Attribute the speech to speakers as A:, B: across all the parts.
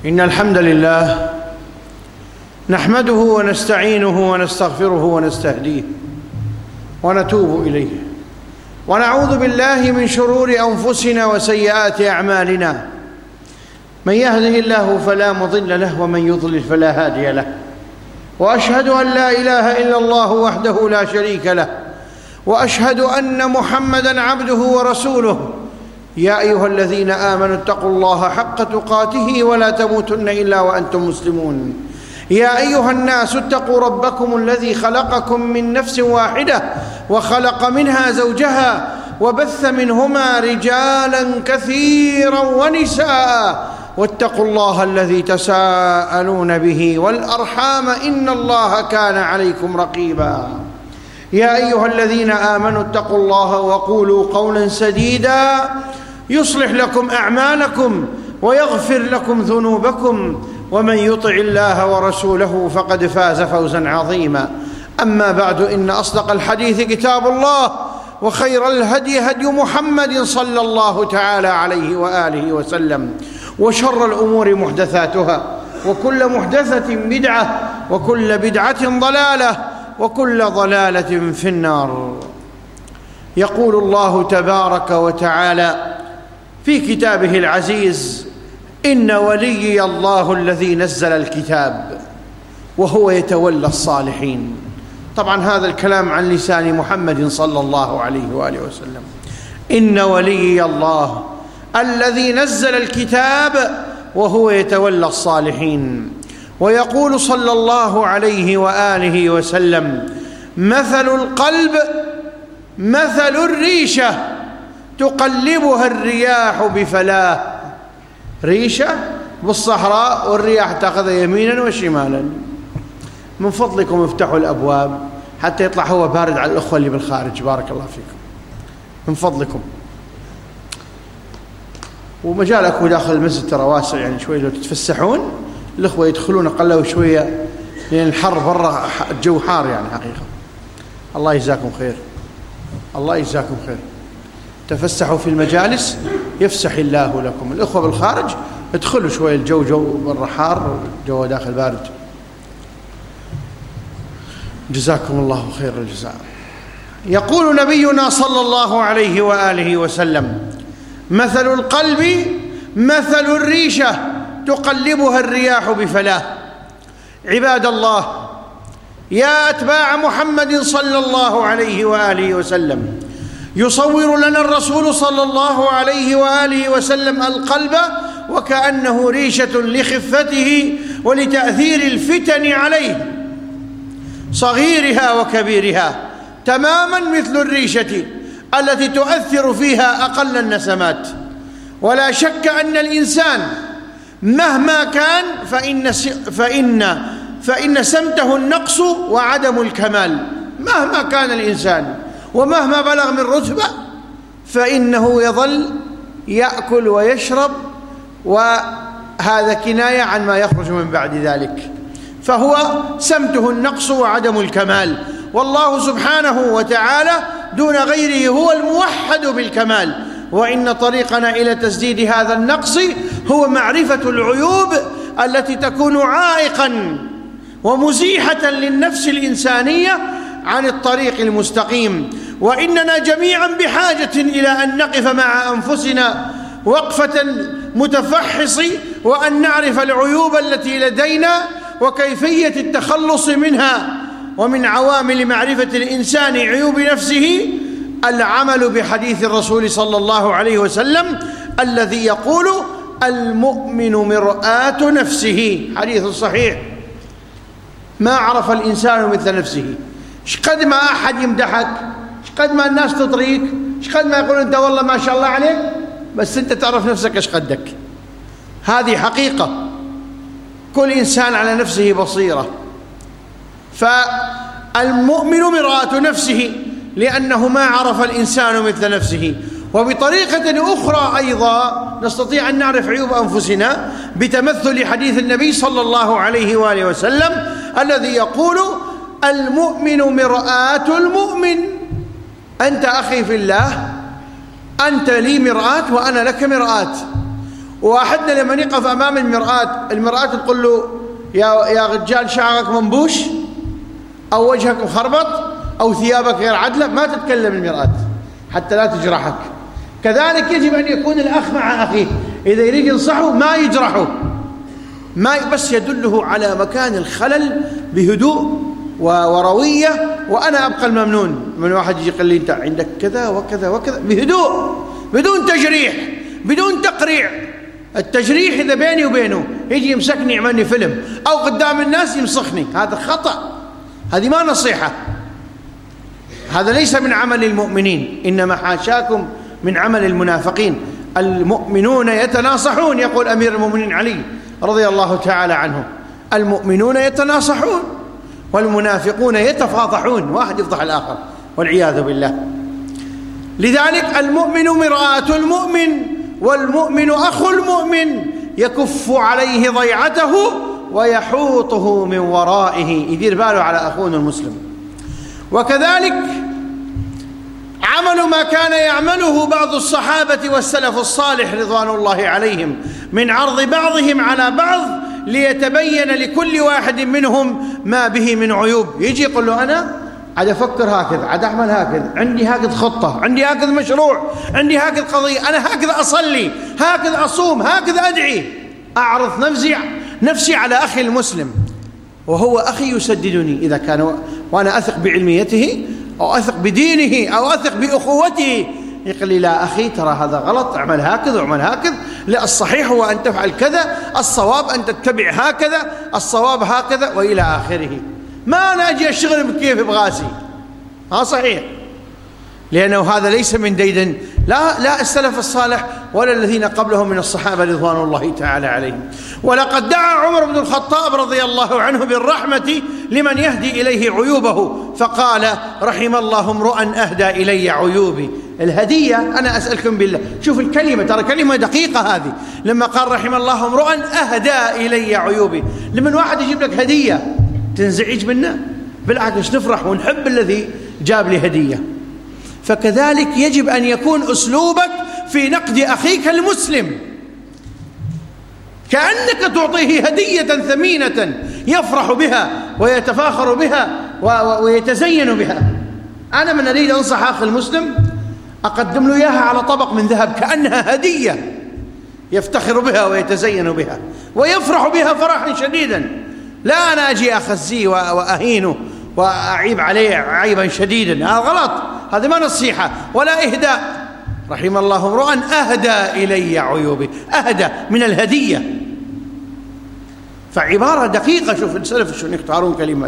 A: إن الحمد لله نحمده ونستعينه ونستغفره ونستهديه ونتوب إليه، ونعوذ بالله من شرور أنفسنا وسيئات أعمالنا. من يهده الله فلا مضل له ومن يضلل فلا هادي له، وأشهد أن لا إله إلا الله وحده لا شريك له، وأشهد أن محمدًا عبده ورسوله. يا أيها الذين آمنوا اتقوا الله حق تقاته ولا تموتن إلا وأنتم مسلمون. يا أيها الناس اتقوا ربكم الذي خلقكم من نفس واحدة وخلق منها زوجها وبث منهما رجالا كثيرا ونساء، واتقوا الله الذي تساءلون به والأرحام إن الله كان عليكم رقيبا. يا أيها الذين آمنوا اتقوا الله وقولوا قولا سديدا يصلح لكم أعمالكم ويغفر لكم ذنوبكم، ومن يطع الله ورسوله فقد فاز فوزا عظيما. أما بعد، إن أصدق الحديث كتاب الله، وخير الهدي هدي محمد صلى الله تعالى عليه وآله وسلم، وشر الأمور محدثاتها، وكل محدثة بدعة، وكل بدعة ضلالة، وكل ضلالة في النار. يقول الله تبارك وتعالى في كتابه العزيز: إن وليي الله الذي نزل الكتاب وهو يتولى الصالحين. طبعا هذا الكلام عن لسان محمد صلى الله عليه وآله وسلم. إن وليي الله الذي نزل الكتاب وهو يتولى الصالحين. ويقول صلى الله عليه وآله وسلم: مثل القلب مثل الريشة تقلبها الرياح بفلاه. ريشة بالصحراء والرياح تأخذها يمينا وشمالا. من فضلكم افتحوا الأبواب حتى يطلع هو بارد على الأخوة اللي بالخارج، بارك الله فيكم من فضلكم. ومجالكم داخل المسجد ترى واسع، يعني شوي لو تتفسحون الأخوة يدخلون قلوا شوية، لأن الحر برا الجو حار يعني حقيقة. الله يجزاكم خير، الله يجزاكم خير. تفسحوا في المجالس يفسح الله لكم. الأخوة بالخارج ادخلوا شوية، الجو جو برا حار، جو داخل بارد. جزاكم الله خير الجزاء. يقول نبينا صلى الله عليه وآله وسلم: مثل القلب مثل الريشة تقلبها الرياح بفلاه. عباد الله، يا أتباع محمد صلى الله عليه وآله وسلم، يصور لنا الرسول صلى الله عليه وآله وسلم القلب وكأنه ريشة لخفته ولتأثير الفتن عليه، صغيرها وكبيرها، تماما مثل الريشة التي تؤثر فيها أقل النسمات. ولا شك أن الإنسان مهما كان فإن سمته النقص وعدم الكمال. مهما كان الإنسان ومهما بلغ من رتبة فإنه يظل يأكل ويشرب، وهذا كناية عن ما يخرج من بعد ذلك. فهو سمته النقص وعدم الكمال، والله سبحانه وتعالى دون غيره هو الموحد بالكمال. وإن طريقنا إلى تسديد هذا النقص هو معرفة العيوب التي تكون عائقا ومزيحة للنفس الإنسانية عن الطريق المستقيم. وإننا جميعا بحاجة إلى أن نقف مع أنفسنا وقفة متفحص، وأن نعرف العيوب التي لدينا وكيفية التخلص منها. ومن عوامل معرفة الإنسان عيوب نفسه العمل بحديث الرسول صلى الله عليه وسلم الذي يقول: المؤمن مرآة نفسه. حديث صحيح. ما عرف الإنسان مثل نفسه. شقد ما أحد يمدحك، شقد ما الناس تطريك، شقد ما يقول أنت والله ما شاء الله عليك، بس أنت تعرف نفسك إيش قدك. هذه حقيقة، كل إنسان على نفسه بصيرة. فالمؤمن مرآة نفسه، لأنه ما عرف الإنسان مثل نفسه. وبطريقة أخرى أيضا نستطيع أن نعرف عيوب أنفسنا بتمثل حديث النبي صلى الله عليه وآله وسلم الذي يقول: المؤمن مرآة المؤمن. أنت أخي في الله، أنت لي مرآة وأنا لك مرآة. واحدنا لما يقف أمام المرآة تقول له يا رجال شعرك منبوش أو وجهك مخربط أو ثيابك غير عدلة، ما تتكلم المرآة حتى لا تجرحك. كذلك يجب أن يكون الأخ مع أخيه إذا يريد ينصحه ما يجرحه، ما بس يدله على مكان الخلل بهدوء وروية، وأنا أبقى الممنون من واحد يجي يقول لي أنت عندك كذا وكذا وكذا، بهدوء بدون تجريح بدون تقريع. التجريح إذا بيني وبينه يجي يمسكني يعملني فيلم أو قدام الناس يمسخني، هذا خطأ، هذه ما نصيحة، هذا ليس من عمل المؤمنين، إنما حاشاكم من عمل المنافقين. المؤمنون يتناصحون، يقول أمير المؤمنين علي رضي الله تعالى عنه، المؤمنون يتناصحون والمنافقون يتفاضحون، واحد يفضح الآخر والعياذ بالله. لذلك المؤمن مرآة المؤمن والمؤمن أخو المؤمن، يكف عليه ضيعته ويحوطه من ورائه، يدير باله على أخونا المسلم. وكذلك عمل ما كان يعمله بعض الصحابة والسلف الصالح رضوان الله عليهم من عرض بعضهم على بعض ليتبين لكل واحد منهم ما به من عيوب. يجي يقول له أنا عاد أفكر هكذا، عاد أعمل هكذا، عندي هكذا خطة، عندي هكذا مشروع، عندي هكذا قضية، أنا هكذا أصلي، هكذا أصوم، هكذا أدعي. أعرض نفسي على أخي المسلم وهو أخي يسددني إذا كان، وأنا أثق بعلميته أو أثق بدينه أو أثق بأخوته، يقول لي لا أخي ترى هذا غلط، اعمل هكذا واعمل هكذا، لا الصحيح هو أن تفعل كذا، الصواب أن تتبع هكذا، الصواب هكذا، وإلى آخره. ما أنا أجي أشتغل بكيف بغاسي، صحيح، لأنه هذا ليس من ديدن لا السلف الصالح ولا الذين قبلهم من الصحابة رضوان الله تعالى عليهم. ولقد دعا عمر بن الخطاب رضي الله عنه بالرحمة لمن يهدي إليه عيوبه، فقال رحم الله امرؤا أهدى إلي عيوبي. الهدية، أنا أسألكم بالله، شوف الكلمة، ترى كلمة دقيقة هذه، لما قال رحم الله امرؤا أهدى إلي عيوبي، لمن واحد يجيب لك هدية تنزعج منه؟ بالعكس نفرح ونحب الذي جاب لي هدية. فكذلك يجب أن يكون أسلوبك في نقد أخيك المسلم كأنك تعطيه هدية ثمينة يفرح بها ويتفاخر بها ويتزين بها. أنا من أريد أنصح أخي المسلم أقدم له إياها على طبق من ذهب كأنها هدية يفتخر بها ويتزين بها ويفرح بها فرحا شديدا، لا أنا أجي أخزيه وأهينه وأعيب عليه عيبا شديدا، هذا غلط، هذا ما نصيحة ولا إهداء. رحم الله امرؤا أهدى إلي عيوبي، أهدى من الهدية، فعبارة دقيقة. شوف السلف شلون يختارون كلمات.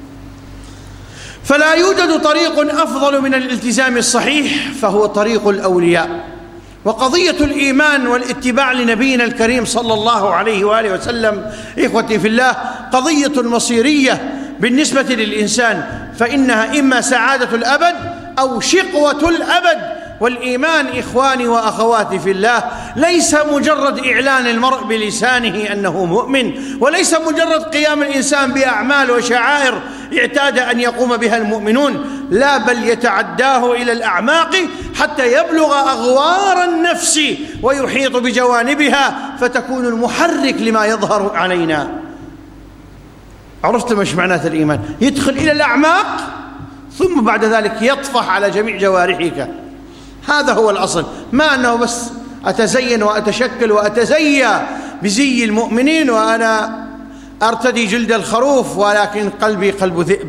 A: فلا يوجد طريق أفضل من الالتزام الصحيح، فهو طريق الأولياء. وقضية الإيمان والاتباع لنبينا الكريم صلى الله عليه وآله وسلم إخوتي في الله قضية مصيرية بالنسبة للإنسان، فإنها إما سعادة الأبد أو شقوة الأبد. والإيمان إخواني وأخواتي في الله ليس مجرد إعلان المرء بلسانه أنه مؤمن، وليس مجرد قيام الإنسان بأعمال وشعائر اعتاد أن يقوم بها المؤمنون، لا بل يتعداه إلى الأعماق حتى يبلغ أغوار النفس ويحيط بجوانبها فتكون المحرك لما يظهر علينا. عرفت مش معنات الإيمان؟ يدخل إلى الأعماق ثم بعد ذلك يطفح على جميع جوارحك. هذا هو الأصل، ما أنه بس أتزين وأتشكل وأتزيى بزي المؤمنين وأنا أرتدي جلد الخروف ولكن قلبي قلب ذئب.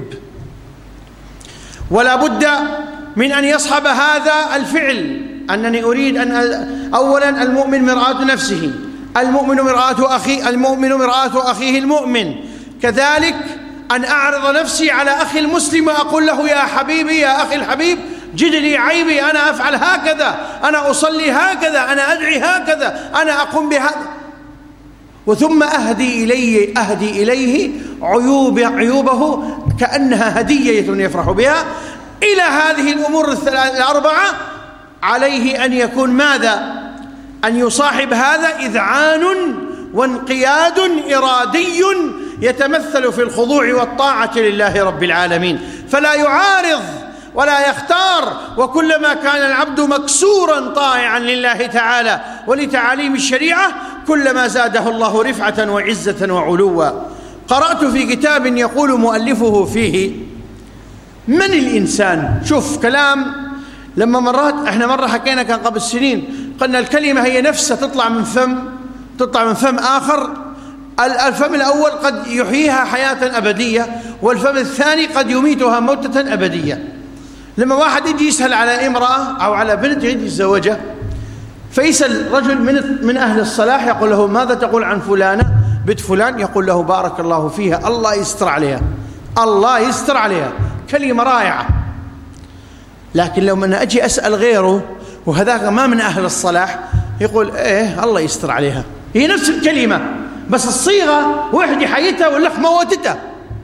A: ولا بد من أن يصحب هذا الفعل، أنني أريد أن أولا المؤمن مرآة نفسه، المؤمن مرآة أخيه المؤمن، كذلك أن أعرض نفسي على أخي المسلم وأقول له يا حبيبي يا أخي الحبيب جد لي عيبي، أنا أفعل هكذا، أنا أصلي هكذا، أنا أدعي هكذا، أنا أقوم بهذا، وثم أهدي إليه عيوبه كأنها هدية يفرح بها. إلى هذه الأمور الأربعة عليه أن يكون ماذا؟ أن يصاحب هذا إذعان وانقياد إرادي يتمثل في الخضوع والطاعة لله رب العالمين، فلا يعارض ولا يختار. وكلما كان العبد مكسورا طائعا لله تعالى ولتعاليم الشريعة كلما زاده الله رفعة وعزة وعلوا. قرأت في كتاب يقول مؤلفه فيه: من الإنسان؟ شوف كلام، لما احنا مرة حكينا كان قبل سنين، قلنا الكلمة هي نفسها تطلع من فم آخر. الفم الأول قد يحييها حياة أبدية، والفم الثاني قد يميتها موتة أبدية. لما واحد يجي يسأل على امرأة أو على بنت يجي يتزوجها، فيسأل رجل من أهل الصلاح يقول له: ماذا تقول عن فلانة بنت فلان؟ يقول له: بارك الله فيها، الله يستر عليها، الله يستر عليها. كلمة رائعة. لكن لو من أجي أسأل غيره وهذاك ما من أهل الصلاح، يقول: إيه الله يستر عليها. هي نفس الكلمة بس الصيغة واحد حيتها واللخ موتتها.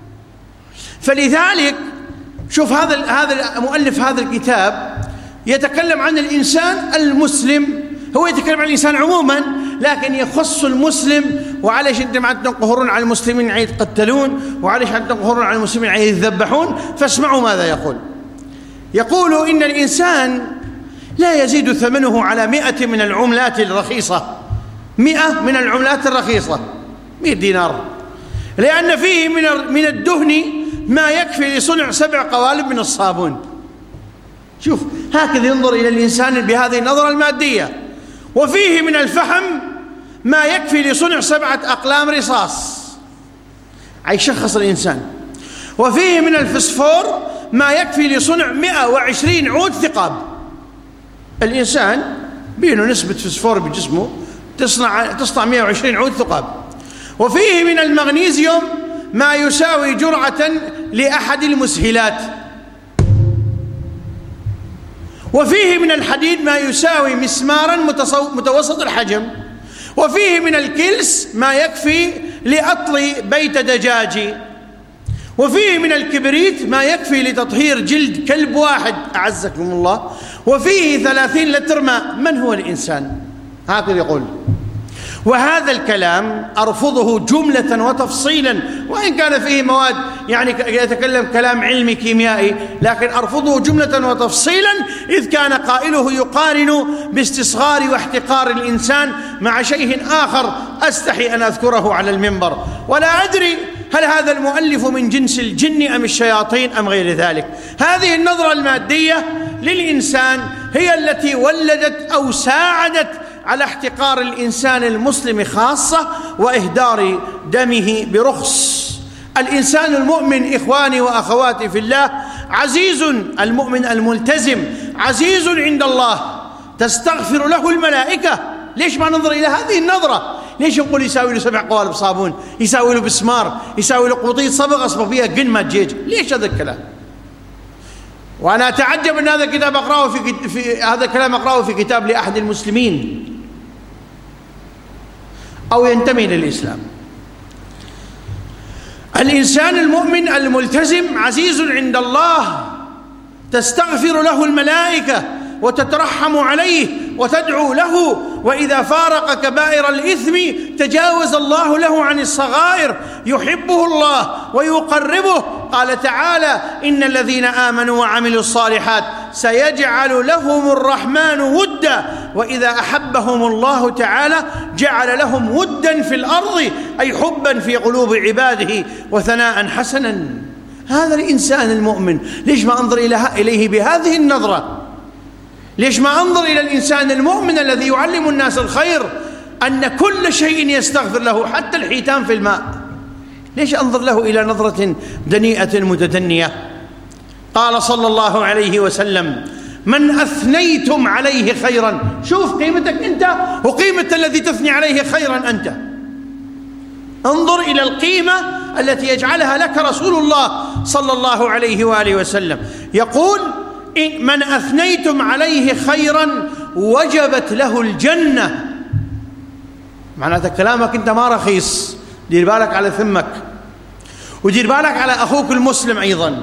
A: فلذلك شوف هذا مؤلف هذا الكتاب يتكلم عن الإنسان المسلم، هو يتكلم عن الإنسان عموما لكن يخص المسلم. وعليش أنتم عاد تنقهرون على المسلمين عاد يتقتلون، وعليش عاد تنقهرون على المسلمين عاد يذبحون؟ فاسمعوا ماذا يقول: إن الإنسان لا يزيد ثمنه على 100 من العملات الرخيصة، 100 من العملات الرخيصة، 100 دينار، لأن فيه من الدهن ما يكفي لصنع 7 قوالب من الصابون. شوف هكذا ينظر إلى الإنسان بهذه النظرة المادية. وفيه من الفحم ما يكفي لصنع 7 أقلام رصاص، يشخص الإنسان. وفيه من الفسفور ما يكفي لصنع 120 عود ثقاب. الإنسان بينه نسبة فسفور بجسمه تصنع 120 عود ثقاب. وفيه من المغنيسيوم ما يساوي جرعة لأحد المسهلات. وفيه من الحديد ما يساوي مسمارا متوسط الحجم. وفيه من الكلس ما يكفي لأطلي بيت دجاج. وفيه من الكبريت ما يكفي لتطهير جلد كلب واحد، أعزكم الله. وفيه 30 لتر ماء. من هو الإنسان؟ هكذا يقول. وهذا الكلام أرفضه جملة وتفصيلا، وإن كان فيه مواد يعني يتكلم كلام علمي كيميائي، لكن أرفضه جملة وتفصيلا، إذ كان قائله يقارن باستصغار واحتقار الإنسان مع شيء آخر أستحي أن أذكره على المنبر. ولا أدري هل هذا المؤلف من جنس الجن أم الشياطين أم غير ذلك. هذه النظرة المادية للإنسان هي التي ولدت أو ساعدت على احتقار الإنسان المسلم خاصة وإهدار دمه برخص. الإنسان المؤمن إخواني وأخواتي في الله عزيز، المؤمن الملتزم عزيز عند الله، تستغفر له الملائكة. ليش ما ننظر إلى هذه النظرة؟ ليش نقول يساوي له 7 قوالب صابون، يساوي له بسمار، يساوي له قوطية صبغ أصبغ فيها قنمة جيج؟ ليش هذا الكلام؟ وأنا أتعجب أن هذا الكتاب أقرأه في هذا الكلام أقرأه في كتاب لأحد المسلمين أو ينتمي للإسلام. الإنسان المؤمن الملتزم عزيز عند الله، تستغفر له الملائكة وتترحم عليه وتدعو له، وإذا فارق كبائر الإثم تجاوز الله له عن الصغائر، يحبه الله ويقربه. قال تعالى: إن الذين آمنوا وعملوا الصالحات سيجعل لهم الرحمن ودا، وإذا أحبهم الله تعالى جعل لهم ودا في الأرض، أي حبا في قلوب عباده وثناء حسنا. هذا الإنسان المؤمن. ليش ما أنظر إليه بهذه النظرة؟ ليش ما أنظر إلى الإنسان المؤمن الذي يعلم الناس الخير، أن كل شيء يستغفر له حتى الحيتان في الماء؟ ليش أنظر له إلى نظرة دنيئة متدنية؟ قال صلى الله عليه وسلم: من أثنيتم عليه خيرا. شوف قيمتك أنت وقيمة الذي تثني عليه خيرا أنت. انظر إلى القيمة التي يجعلها لك رسول الله صلى الله عليه وآله وسلم. يقول: من أثنيتم عليه خيرا وجبت له الجنة. معناته كلامك أنت ما رخيص، دير بالك على ثمك ودير بالك على أخوك المسلم أيضا.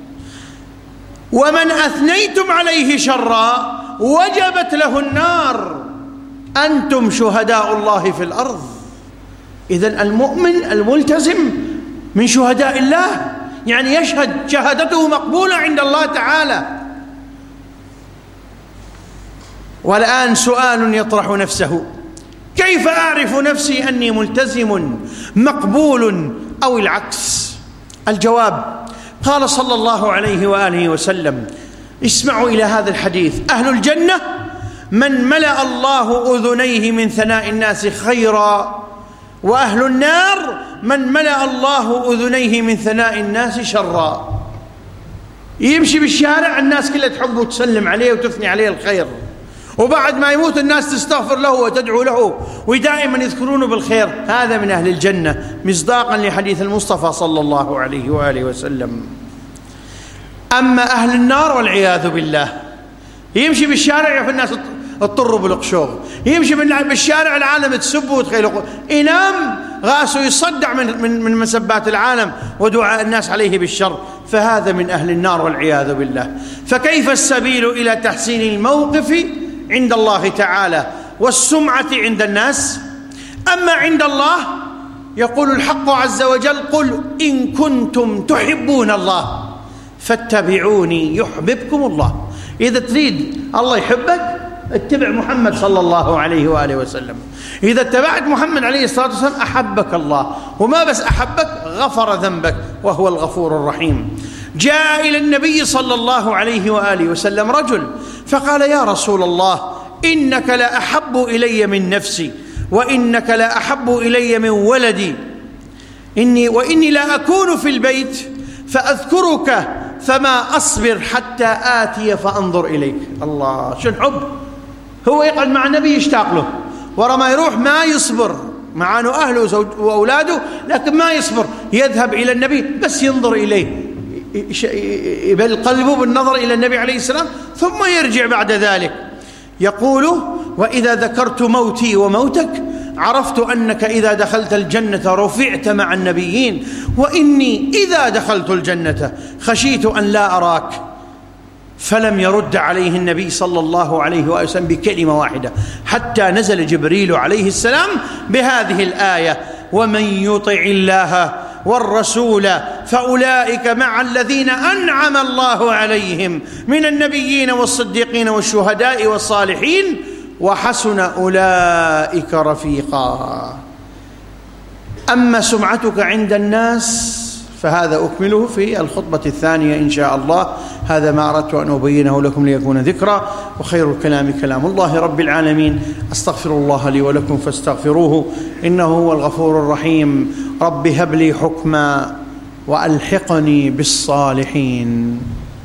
A: ومن أثنيتم عليه شرا وجبت له النار. أنتم شهداء الله في الأرض. إذن المؤمن الملتزم من شهداء الله، يعني يشهد شهادته مقبولة عند الله تعالى. والآن سؤال يطرح نفسه: كيف أعرف نفسي أني ملتزم مقبول أو العكس؟ الجواب: قال صلى الله عليه وآله وسلم: اسمعوا إلى هذا الحديث: أهل الجنة من ملأ الله أذنيه من ثناء الناس خيرا، وأهل النار من ملأ الله أذنيه من ثناء الناس شرا. يمشي بالشارع الناس كلها تحبه وتسلم عليه وتثني عليه الخير، وبعد ما يموت الناس تستغفر له وتدعو له ودائما يذكرونه بالخير. هذا من أهل الجنة مصداقا لحديث المصطفى صلى الله عليه وآله وسلم. أما أهل النار والعياذ بالله، يمشي بالشارع يعرف الناس اضطروا بالقشوغ، يمشي بالشارع العالم تسبه وتخيله، ينام غاسه يصدع من مسبات العالم ودعاء الناس عليه بالشر، فهذا من أهل النار والعياذ بالله. فكيف السبيل إلى تحسين الموقف عند الله تعالى والسمعة عند الناس؟ أما عند الله يقول الحق عز وجل: قل إن كنتم تحبون الله فاتبعوني يحببكم الله. إذا تريد الله يحبك اتبع محمد صلى الله عليه وآله وسلم. إذا اتبعت محمد عليه الصلاة والسلام أحبك الله، وما بس أحبك، غفر ذنبك، وهو الغفور الرحيم. جاء إلى النبي صلى الله عليه وآله وسلم رجل فقال: يا رسول الله، إنك لأحب إلي من نفسي، وإنك لأحب إلي من ولدي، وإني لا أكون في البيت فأذكرك فما أصبر حتى آتي فأنظر إليك. الله، شو الحب! هو يقعد مع النبي يشتاق له، ورا ما يروح ما يصبر، مع أنه أهله وأولاده لكن ما يصبر، يذهب إلى النبي بس ينظر إليه، يبل قلبه بالنظر إلى النبي عليه السلام، ثم يرجع بعد ذلك. يقول: وإذا ذكرت موتي وموتك عرفت أنك إذا دخلت الجنة رفعت مع النبيين، وإني إذا دخلت الجنة خشيت أن لا أراك. فلم يرد عليه النبي صلى الله عليه وسلم بكلمة واحدة، حتى نزل جبريل عليه السلام بهذه الآية: ومن يطع الله والرسول فأولئك مع الذين أنعم الله عليهم من النبيين والصديقين والشهداء والصالحين وحسن أولئك رفيقا. أما سمعتك عند الناس فهذا أكمله في الخطبة الثانية إن شاء الله. هذا ما أردت أن أبينه لكم ليكون ذكرى، وخير الكلام كلام الله رب العالمين. أستغفر الله لي ولكم فاستغفروه إنه هو الغفور الرحيم. رب هب لي حكما وألحقني بالصالحين.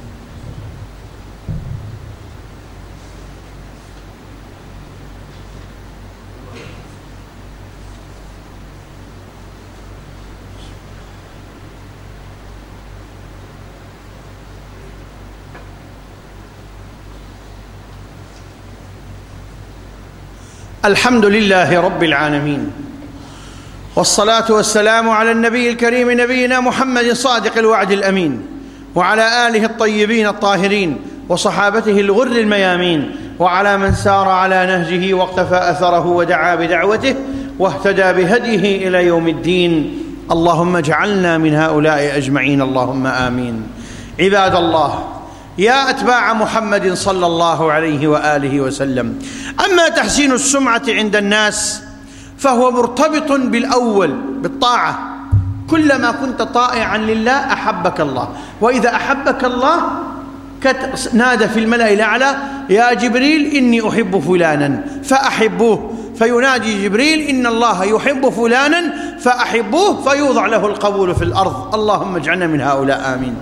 A: الحمد لله رب العالمين، والصلاة والسلام على النبي الكريم نبينا محمد صادق الوعد الأمين، وعلى آله الطيبين الطاهرين، وصحابته الغر الميامين، وعلى من سار على نهجه واقتفى أثره ودعا بدعوته واهتدى بهديه إلى يوم الدين. اللهم اجعلنا من هؤلاء أجمعين، اللهم آمين. عباد الله، يا أتباع محمد صلى الله عليه وآله وسلم، أما تحسين السمعة عند الناس فهو مرتبط بالأول بالطاعة. كلما كنت طائعا لله أحبك الله، وإذا أحبك الله نادى في الملأ الأعلى: يا جبريل إني أحب فلانا فأحبوه، فينادي جبريل: إن الله يحب فلانا فأحبوه، فيوضع له القبول في الأرض. اللهم اجعلنا من هؤلاء، آمين.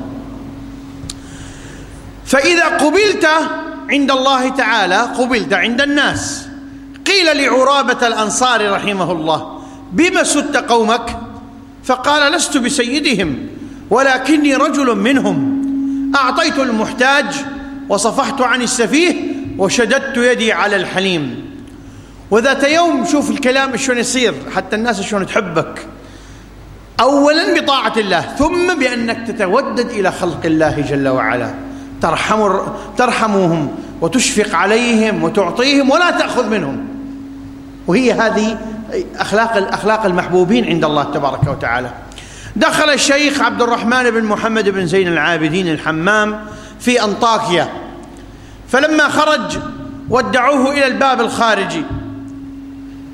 A: فإذا قبلت عند الله تعالى قبلت عند الناس. قيل لعرابة الأنصاري رحمه الله: بما سدت قومك؟ فقال: لست بسيدهم ولكني رجل منهم، أعطيت المحتاج وصفحت عن السفيه وشددت يدي على الحليم. وذات يوم، شوف الكلام شلون يصير حتى الناس شلون تحبك، أولا بطاعة الله، ثم بأنك تتودد إلى خلق الله جل وعلا، ترحمهم وتشفق عليهم وتعطيهم ولا تأخذ منهم. وهي هذه أخلاق المحبوبين عند الله تبارك وتعالى. دخل الشيخ عبد الرحمن بن محمد بن زين العابدين الحمام في أنطاكيا، فلما خرج ودعوه إلى الباب الخارجي،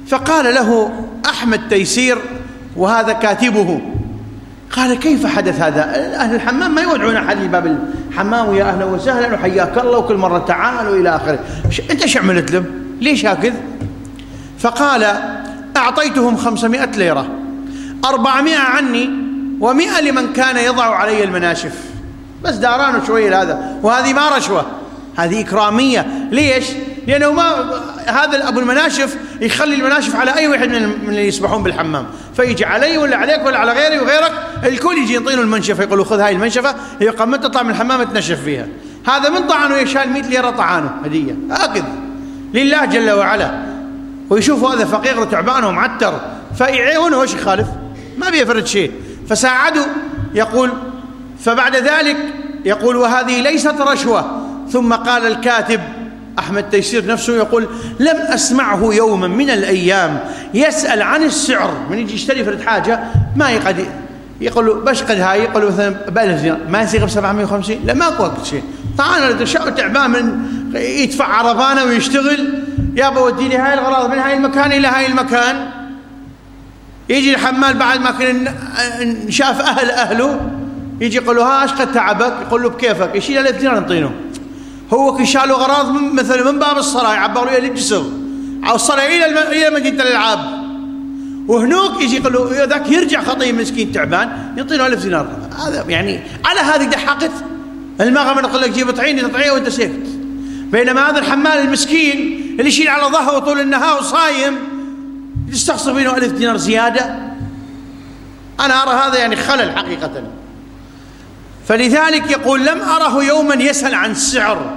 A: فقال له أحمد تيسير وهذا كاتبه، قال: كيف حدث هذا؟ أهل الحمام ما يودعون أحد لباب الحمام ويا أهلا وسهلا وحياك الله وكل مرة تعال وإلى آخره، أنت شو عملت لهم؟ ليش هكذا؟ فقال: أعطيتهم 500 ليرة، 400 عني و100 لمن كان يضع علي المناشف، بس دارانه شوية هذا، وهذه ما رشوة، هذه إكرامية. ليش؟ لأنه ما هذا أبو المناشف يخلي المناشف على أي واحد من اللي يسبحون بالحمام، فيجي علي ولا عليك ولا على غيري وغيرك، الكل يجي ينطينه المنشفة، يقولوا خذ هاي المنشفة، هي قام تطلع من الحمام تنشف فيها. هذا من طعنه يشال 100 ليرة طعانه هدية، هكذا لله جل وعلا. ويشوفوا هذا فقير وتعبان ومعتر فيعيونه، وش يخالف؟ ما بيفرد شيء، فساعدوا. يقول: فبعد ذلك يقول: وهذه ليست رشوة. ثم قال الكاتب أحمد تيسير نفسه يقول: لم أسمعه يوما من الأيام يسأل عن السعر، من يجي يشتري فرد حاجة ما يقعد يقول له باش قد هاي، يقول له مثلا ب1000 دينار، ما يصير ب 750، لا ماكو وقت شيء، طعنا تعبان من يدفع عربانه ويشتغل، يابا ودي لي هاي الغراض من هاي المكان إلى هاي المكان. يجي الحمال بعد ما كان شاف أهله يجي يقول له: ها ايش قد تعبك؟ يقول له: بكيفك. يشيل 1000 دينار نطينه. هو كشالوا غراض مثلا من باب الصلاة يعبروا إلى الجسر أو الصلاة إلى مدينة الألعاب، وهنوك يجي يقول له ذاك يرجع خطيب مسكين تعبان يعطينه 1000 دينار. هذا يعني على هذه دحقت المغرب يقول لك جيب طعيني تطعيه وانت سكت، بينما هذا الحمال المسكين اللي يشيل على ظهره طول النهار وصايم يستخسر منه 1000 دينار زيادة. أنا أرى هذا يعني خلل حقيقة. فلذلك يقول: لم أره يوما يسأل عن السعر،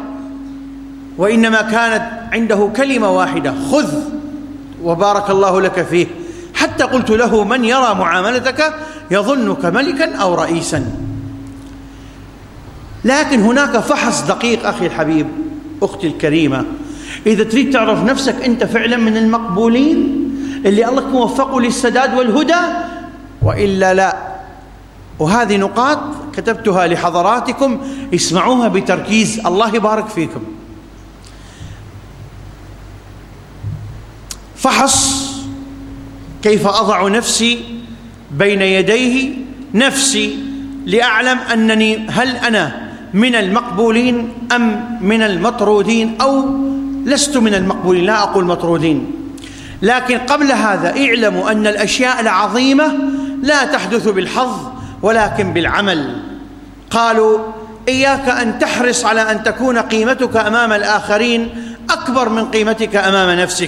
A: وإنما كانت عنده كلمة واحدة: خذ وبارك الله لك فيه. حتى قلت له: من يرى معاملتك يظنك ملكا أو رئيسا. لكن هناك فحص دقيق أخي الحبيب أختي الكريمة، إذا تريد تعرف نفسك أنت فعلا من المقبولين اللي الله موفقه للسداد والهدى وإلا لا. وهذه نقاط كتبتها لحضراتكم، اسمعوها بتركيز، الله يبارك فيكم. فحص كيف أضع نفسي بين يديه نفسي لأعلم أنني هل أنا من المقبولين أم من المطرودين، أو لست من المقبولين، لا أقول مطرودين. لكن قبل هذا اعلموا أن الأشياء العظيمة لا تحدث بالحظ ولكن بالعمل. قالوا: إياك أن تحرص على أن تكون قيمتك أمام الآخرين أكبر من قيمتك أمام نفسك.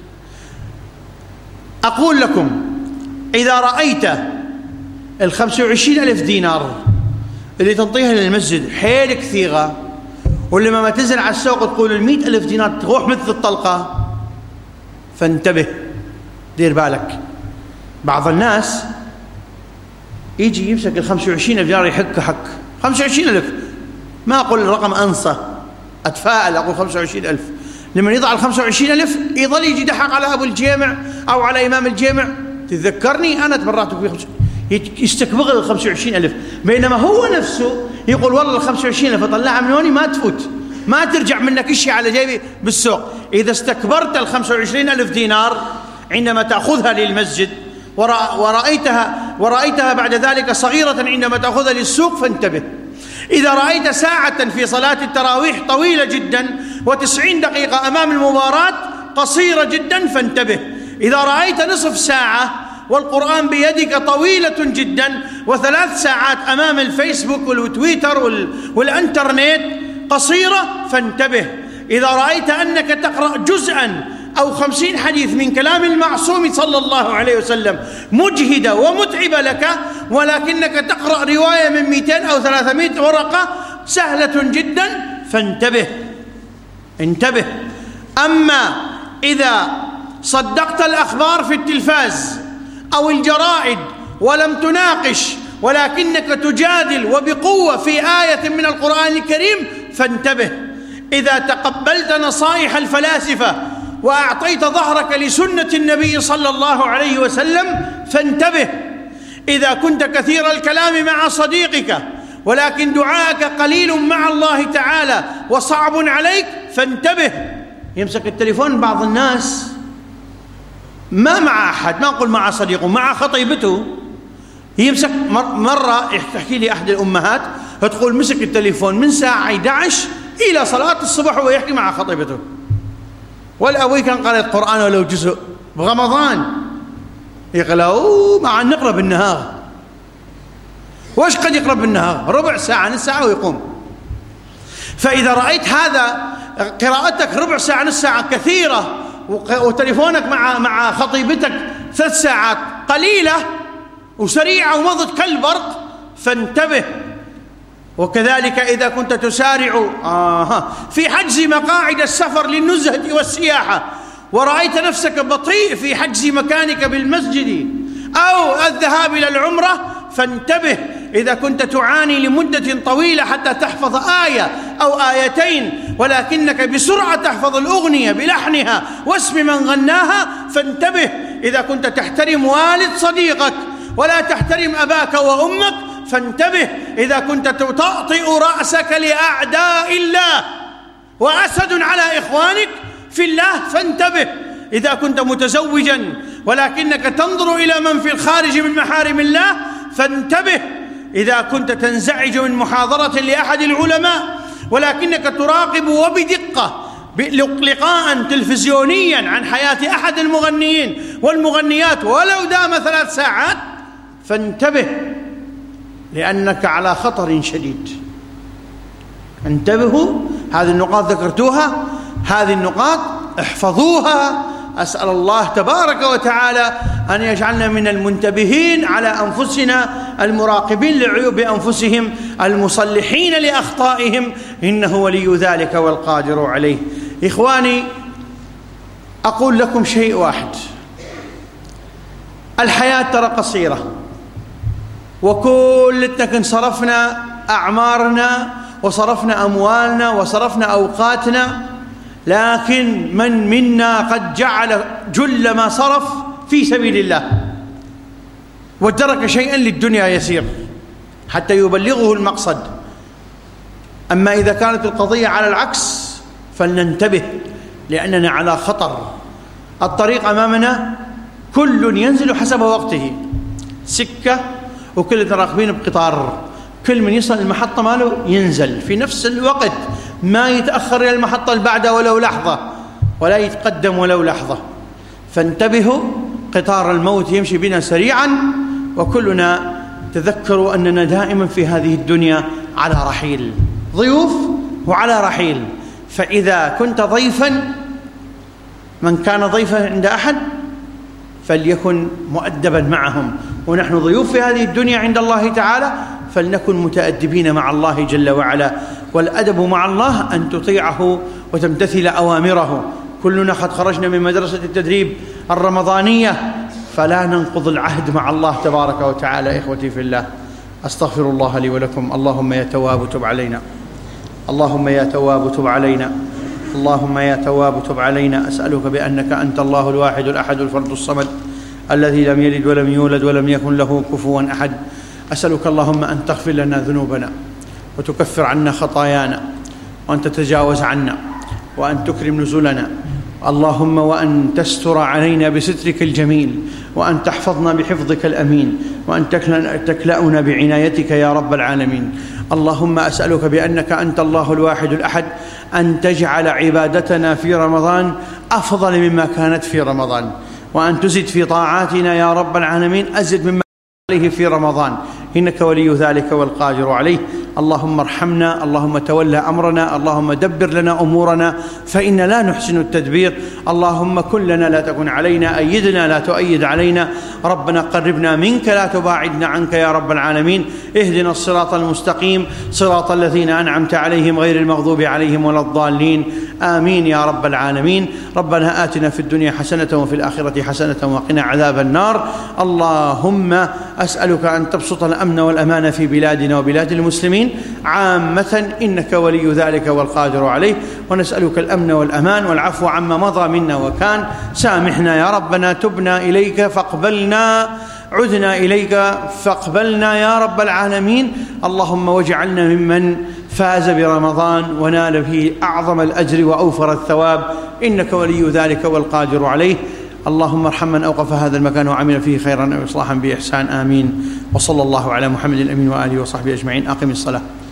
A: أقول لكم: إذا رأيت 25,000 دينار اللي تنطيها للمسجد حيل كثيرة، ولما ما تنزل على السوق تقول 100,000 دينار تروح مثل الطلقة، فانتبه، دير بالك. بعض الناس يجي يمسك 25,000 دينار يحك حك 25,000، ما أقول الرقم أنصى، أتفائل أقول 25,000. لما يضع 25,000 يظل يجي يدحق على أبو الجامع أو على إمام الجامع: تذكرني أنا تبرعت في يستكبغ 25,000، بينما هو نفسه يقول: والله 25,000 أطلعها من هوني ما تفوت، ما ترجع منك شيء على جيبي بالسوق. إذا استكبرت 25,000 دينار عندما تأخذها للمسجد ورأيتها بعد ذلك صغيرة عندما تأخذها للسوق، فانتبه. إذا رأيت ساعة في صلاة التراويح طويلة جدا و90 دقيقة أمام المباراة قصيرة جدا، فانتبه. إذا رأيت نصف ساعة والقرآن بيدك طويلة جدا و3 ساعات أمام الفيسبوك والتويتر والإنترنت قصيرة، فانتبه. إذا رأيت أنك تقرأ جزءا أو 50 حديث من كلام المعصوم صلى الله عليه وسلم مجهدة ومتعبة لك، ولكنك تقرأ رواية من 200 أو 300 ورقة سهلة جدا، فانتبه، انتبه. أما إذا صدقت الأخبار في التلفاز أو الجرائد ولم تناقش ولكنك تجادل وبقوة في آية من القرآن الكريم، فانتبه. إذا تقبلت نصائح الفلاسفة وأعطيت ظهرك لسنة النبي صلى الله عليه وسلم، فانتبه. إذا كنت كثير الكلام مع صديقك ولكن دعاءك قليل مع الله تعالى وصعب عليك، فانتبه. يمسك التليفون بعض الناس ما مع أحد، ما أقول مع صديقه، مع خطيبته، يمسك. مرة تحكي لي أحد الأمهات تقول مسك التليفون من ساعة 11 إلى صلاة الصبح وهو يحكي مع خطيبته، والأبوي كان قرأ القرآن ولو جزء برمضان، يقول مع أن نقرأ بالنهار. وش قد يقرأ بالنهار؟ ربع ساعة نص ساعة ويقوم. فإذا رأيت هذا قراءتك ربع ساعة نص ساعة كثيرة، وتليفونك مع خطيبتك 3 ساعات قليلة وسريعة ومضت كالبرق، فانتبه. وكذلك إذا كنت تسارع في حجز مقاعد السفر للنزهة والسياحة، ورأيت نفسك بطيء في حجز مكانك بالمسجد أو الذهاب إلى العمرة، فانتبه. إذا كنت تعاني لمدة طويلة حتى تحفظ آية أو آيتين، ولكنك بسرعة تحفظ الأغنية بلحنها واسم من غناها، فانتبه. إذا كنت تحترم والد صديقك ولا تحترم أباك وأمك، فانتبه. إذا كنت تطأطئ رأسك لأعداء الله وأسد على إخوانك في الله، فانتبه. إذا كنت متزوجا ولكنك تنظر إلى من في الخارج من محارم الله، فانتبه. إذا كنت تنزعج من محاضرة لأحد العلماء ولكنك تراقب وبدقة لقاء تلفزيونيا عن حياة أحد المغنيين والمغنيات ولو دام 3 ساعات، فانتبه، لأنك على خطر شديد. انتبهوا، هذه النقاط ذكرتوها، هذه النقاط احفظوها. أسأل الله تبارك وتعالى أن يجعلنا من المنتبهين على أنفسنا، المراقبين لعيوب أنفسهم، المصلحين لأخطائهم، إنه ولي ذلك والقادر عليه. إخواني، أقول لكم شيء واحد: الحياة ترى قصيرة، وكلنا صرفنا أعمارنا وصرفنا أموالنا وصرفنا أوقاتنا، لكن من منا قد جعل جل ما صرف في سبيل الله وترك شيئا للدنيا يسير حتى يبلغه المقصد. أما إذا كانت القضية على العكس فلننتبه، لأننا على خطر. الطريق أمامنا كل ينزل حسب وقته، سكة وكل راكبين بقطار، كل من يصل المحطة ماله ينزل في نفس الوقت، ما يتأخر إلى المحطة اللي بعدها ولو لحظة، ولا يتقدم ولو لحظة. فانتبهوا، قطار الموت يمشي بنا سريعا، وكلنا تذكروا أننا دائما في هذه الدنيا على رحيل، ضيوف وعلى رحيل. فإذا كنت ضيفا، من كان ضيفا عند أحد فليكن مؤدبا معهم، ونحن ضيوف في هذه الدنيا عند الله تعالى، فلنكن متأدبين مع الله جل وعلا. والأدب مع الله أن تطيعه وتمتثل أوامره. كلنا قد خرجنا من مدرسة التدريب الرمضانية، فلا ننقض العهد مع الله تبارك وتعالى. إخوتي في الله، أستغفر الله لي ولكم. اللهم يا تواب تب علينا، اللهم يا تواب تب علينا، اللهم يا تواب تب علينا. أسألك بأنك أنت الله الواحد الأحد الفرد الصمد الذي لم يلد ولم يولد ولم يكن له كفوا أحد. أسألك اللهم أن تغفر لنا ذنوبنا وتكفر عنا خطايانا، وأن تتجاوز عنا، وأن تكرم نزلنا، اللهم وأن تستر علينا بسترك الجميل، وأن تحفظنا بحفظك الأمين، وأن تكلأنا بعنايتك يا رب العالمين. اللهم أسألك بأنك أنت الله الواحد الأحد أن تجعل عبادتنا في رمضان أفضل مما كانت في رمضان، وأن تزد في طاعاتنا يا رب العالمين أزد مما عليه في رمضان، إنك ولي ذلك والقادر عليه. اللهم ارحمنا، اللهم تولى أمرنا، اللهم دبر لنا أمورنا فإن لا نحسن التدبير. اللهم كن لنا لا تكن علينا، أيدنا لا تؤيد علينا، ربنا قربنا منك لا تباعدنا عنك يا رب العالمين. اهدنا الصراط المستقيم، صراط الذين أنعمت عليهم غير المغضوب عليهم ولا الضالين، آمين يا رب العالمين. ربنا آتنا في الدنيا حسنة وفي الآخرة حسنة وقنا عذاب النار. اللهم أسألك أن تبسط الأمن والأمان في بلادنا وبلاد المسلمين عامة، إنك ولي ذلك والقادر عليه. ونسألك الأمن والأمان والعفو عما مضى منا وكان. سامحنا يا ربنا، تبنا إليك فاقبلنا، عدنا إليك فاقبلنا يا رب العالمين. اللهم واجعلنا ممن فاز برمضان ونال فيه أعظم الأجر وأوفر الثواب، إنك ولي ذلك والقادر عليه. اللهم ارحم من أوقف هذا المكان وعمل فيه خيرا أو إصلاحا بإحسان، آمين. وصلى الله على محمد الأمين وآله وصحبه أجمعين. أقم الصلاة.